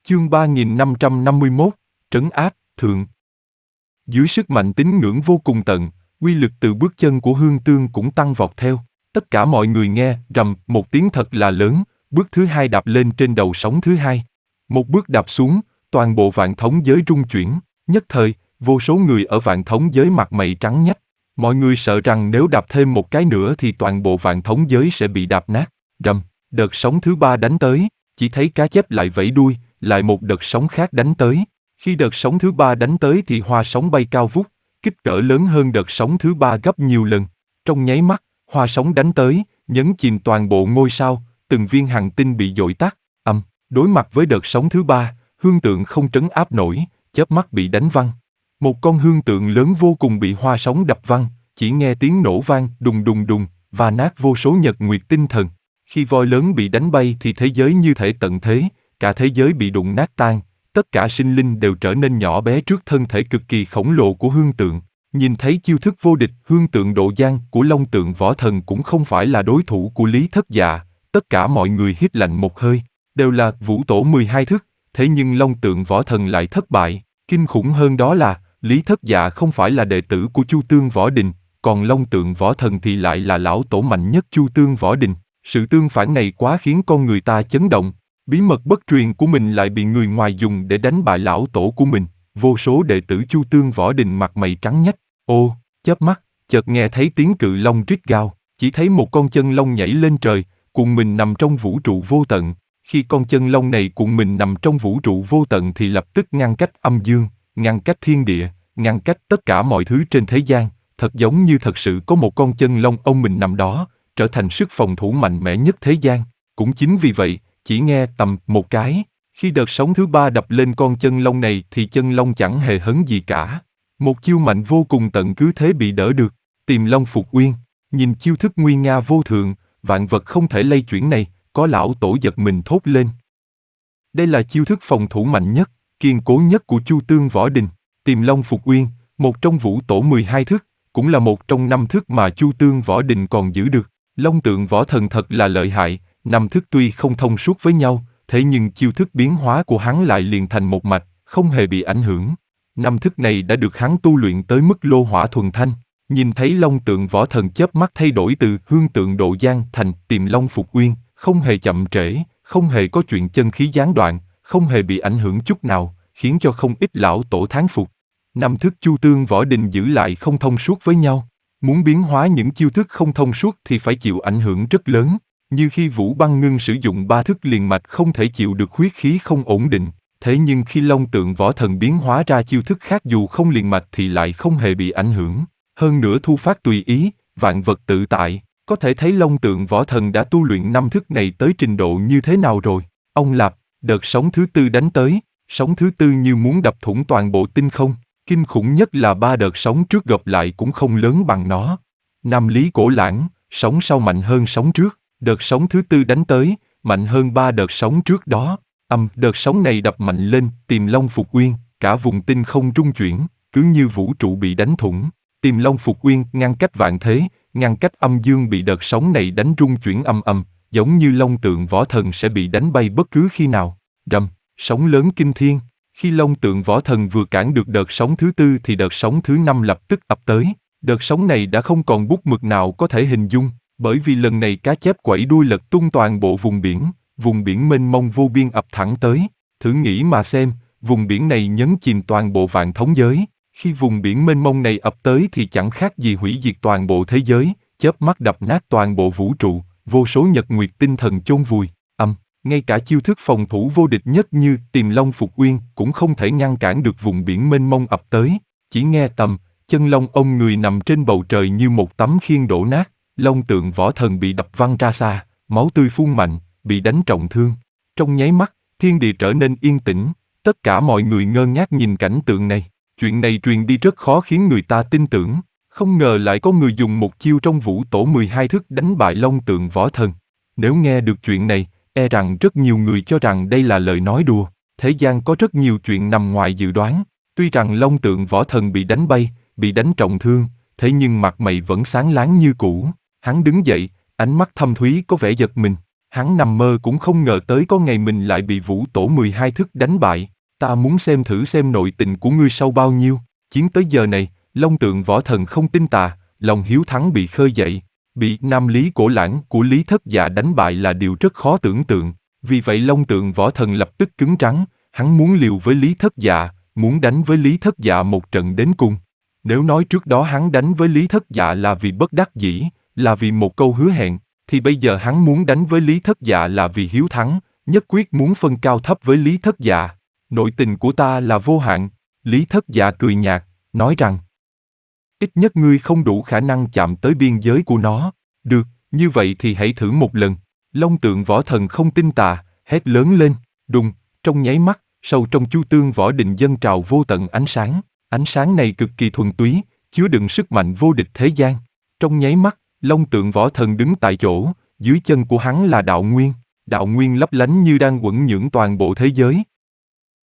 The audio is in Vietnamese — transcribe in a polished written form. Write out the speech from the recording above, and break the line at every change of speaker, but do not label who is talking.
Chương 3551, Trấn áp, thượng. Dưới sức mạnh tín ngưỡng vô cùng tận, uy lực từ bước chân của Hương Tương cũng tăng vọt theo. Tất cả mọi người nghe, rầm, một tiếng thật là lớn, bước thứ hai đạp lên trên đầu sóng thứ hai. Một bước đạp xuống, toàn bộ vạn thống giới rung chuyển, nhất thời, vô số người ở vạn thống giới mặt mày trắng nhách. Mọi người sợ rằng nếu đạp thêm một cái nữa thì toàn bộ vạn thống giới sẽ bị đạp nát. Rầm, đợt sóng thứ ba đánh tới, chỉ thấy cá chép lại vẫy đuôi, lại một đợt sóng khác đánh tới. Khi đợt sóng thứ ba đánh tới thì hoa sóng bay cao vút, kích cỡ lớn hơn đợt sóng thứ ba gấp nhiều lần. Trong nháy mắt, hoa sóng đánh tới, nhấn chìm toàn bộ ngôi sao, từng viên hành tinh bị dội tắt. Đối mặt với đợt sóng thứ ba, Hương Tượng không trấn áp nổi, chớp mắt bị đánh văng. Một con hương tượng lớn vô cùng bị hoa sóng đập văng, chỉ nghe tiếng nổ vang đùng đùng đùng, và nát vô số nhật nguyệt tinh thần. Khi voi lớn bị đánh bay thì thế giới như thể tận thế, cả thế giới bị đụng nát tan, tất cả sinh linh đều trở nên nhỏ bé trước thân thể cực kỳ khổng lồ của Hương Tượng. Nhìn thấy chiêu thức vô địch Hương Tượng độ giang của Long Tượng Võ Thần cũng không phải là đối thủ của Lý Thất Dạ, tất cả mọi người hít lạnh một hơi, đều là vũ tổ 12 thức, thế nhưng Long Tượng Võ Thần lại thất bại. Kinh khủng hơn đó là, Lý Thất Dạ không phải là đệ tử của Chu Tương Võ Đình, còn Long Tượng Võ Thần thì lại là lão tổ mạnh nhất Chu Tương Võ Đình. Sự tương phản này quá khiến con người ta chấn động. Bí mật bất truyền của mình lại bị người ngoài dùng để đánh bại lão tổ của mình. Vô số đệ tử Chu Tương Võ Đình mặt mày trắng nhách. Ô, chớp mắt, chợt nghe thấy tiếng cự long rít gào, chỉ thấy một con chân long nhảy lên trời, cuộn mình nằm trong vũ trụ vô tận. Khi con chân long này cuộn mình nằm trong vũ trụ vô tận thì lập tức ngăn cách âm dương, ngăn cách thiên địa, ngăn cách tất cả mọi thứ trên thế gian, thật giống như thật sự có một con chân long ông mình nằm đó, trở thành sức phòng thủ mạnh mẽ nhất thế gian. Cũng chính vì vậy, chỉ nghe tầm một cái, khi đợt sóng thứ ba đập lên con chân long này thì chân long chẳng hề hấn gì cả. Một chiêu mạnh vô cùng tận cứ thế bị đỡ được. Tìm Long Phục Uyên, nhìn chiêu thức nguy nga vô thượng, vạn vật không thể lay chuyển này, có lão tổ giật mình thốt lên. Đây là chiêu thức phòng thủ mạnh nhất, kiên cố nhất của Chu Tương Võ Đình. Tìm Long Phục Uyên, một trong vũ tổ 12 thức, cũng là một trong 5 thức mà Chu Tương Võ Đình còn giữ được. Long Tượng Võ Thần thật là lợi hại, 5 thức tuy không thông suốt với nhau, thế nhưng chiêu thức biến hóa của hắn lại liền thành một mạch, không hề bị ảnh hưởng. 5 thức này đã được hắn tu luyện tới mức lô hỏa thuần thanh. Nhìn thấy Long Tượng Võ Thần chớp mắt thay đổi từ Hương Tượng độ giang thành Tìm Long Phục Uyên, không hề chậm trễ, không hề có chuyện chân khí gián đoạn, không hề bị ảnh hưởng chút nào, khiến cho không ít lão tổ thán phục. 5 thức Chu Tương Võ Đình giữ lại không thông suốt với nhau. Muốn biến hóa những chiêu thức không thông suốt thì phải chịu ảnh hưởng rất lớn, như khi Vũ Băng Ngưng sử dụng 3 thức liền mạch không thể chịu được huyết khí không ổn định. Thế nhưng khi Long Tượng Võ Thần biến hóa ra chiêu thức khác dù không liền mạch thì lại không hề bị ảnh hưởng. Hơn nữa thu phát tùy ý, vạn vật tự tại, có thể thấy Long Tượng Võ Thần đã tu luyện 5 thức này tới trình độ như thế nào rồi. Ông Lạp, đợt sóng thứ tư đánh tới, sóng thứ tư như muốn đập thủng toàn bộ tinh không. Kinh khủng nhất là 3 đợt sóng trước gộp lại cũng không lớn bằng nó. Nam Lý Cổ Lãng, sóng sau mạnh hơn sóng trước, đợt sóng thứ tư đánh tới, mạnh hơn 3 đợt sóng trước đó. Đợt sóng này đập mạnh lên, Tìm Long Phục Uyên, cả vùng tinh không rung chuyển, cứ như vũ trụ bị đánh thủng. Tìm Long Phục Uyên ngăn cách vạn thế, ngăn cách âm dương bị đợt sóng này đánh rung chuyển âm, giống như Long Tượng Võ Thần sẽ bị đánh bay bất cứ khi nào. Rầm, sóng lớn kinh thiên. Khi Long Tượng Võ Thần vừa cản được đợt sóng thứ tư thì đợt sóng thứ năm lập tức ập tới. Đợt sóng này đã không còn bút mực nào có thể hình dung, bởi vì lần này cá chép quẩy đuôi lật tung toàn bộ vùng biển mênh mông vô biên ập thẳng tới. Thử nghĩ mà xem, vùng biển này nhấn chìm toàn bộ vạn thống giới. Khi vùng biển mênh mông này ập tới thì chẳng khác gì hủy diệt toàn bộ thế giới, chớp mắt đập nát toàn bộ vũ trụ, vô số nhật nguyệt tinh thần chôn vùi. Ngay cả chiêu thức phòng thủ vô địch nhất như Tìm Long Phục Uyên cũng không thể ngăn cản được vùng biển mênh mông ập tới. Chỉ nghe tầm, chân long ông người nằm trên bầu trời như một tấm khiên đổ nát, Long Tượng Võ Thần bị đập văng ra xa, máu tươi phun mạnh, bị đánh trọng thương. Trong nháy mắt, thiên địa trở nên yên tĩnh, tất cả mọi người ngơ ngác nhìn cảnh tượng này. Chuyện này truyền đi rất khó khiến người ta tin tưởng, không ngờ lại có người dùng một chiêu trong vũ tổ 12 thức đánh bại Long Tượng Võ Thần. Nếu nghe được chuyện này, e rằng rất nhiều người cho rằng đây là lời nói đùa. Thế gian có rất nhiều chuyện nằm ngoài dự đoán. Tuy rằng Long Tượng Võ Thần bị đánh bay, bị đánh trọng thương, thế nhưng mặt mày vẫn sáng láng như cũ. Hắn đứng dậy, ánh mắt thâm thúy có vẻ giật mình. Hắn nằm mơ cũng không ngờ tới có ngày mình lại bị Vũ Tổ 12 thức đánh bại. Ta muốn xem thử xem nội tình của ngươi sâu bao nhiêu. Chiến tới giờ này, Long Tượng Võ Thần không tin tà, lòng hiếu thắng bị khơi dậy. Bị Nam Lý Cổ Lãng của Lý Thất Dạ đánh bại là điều rất khó tưởng tượng. Vì vậy Long Tượng Võ Thần lập tức cứng rắn, hắn muốn liều với Lý Thất Dạ, muốn đánh với Lý Thất Dạ một trận đến cùng. Nếu nói trước đó hắn đánh với Lý Thất Dạ là vì bất đắc dĩ, là vì một câu hứa hẹn, thì bây giờ hắn muốn đánh với Lý Thất Dạ là vì hiếu thắng, nhất quyết muốn phân cao thấp với Lý Thất Dạ. Nội tình của ta là vô hạn. Lý Thất Dạ cười nhạt, nói rằng ít nhất ngươi không đủ khả năng chạm tới biên giới của nó. Được, như vậy thì hãy thử một lần. Long Tượng Võ Thần không tin tà, hét lớn lên, đùng, trong nháy mắt, sâu trong Chu Tương Võ Định dâng trào vô tận ánh sáng. Ánh sáng này cực kỳ thuần túy, chứa đựng sức mạnh vô địch thế gian. Trong nháy mắt, Long Tượng Võ Thần đứng tại chỗ, dưới chân của hắn là đạo nguyên lấp lánh như đang quẩn nhưỡng toàn bộ thế giới.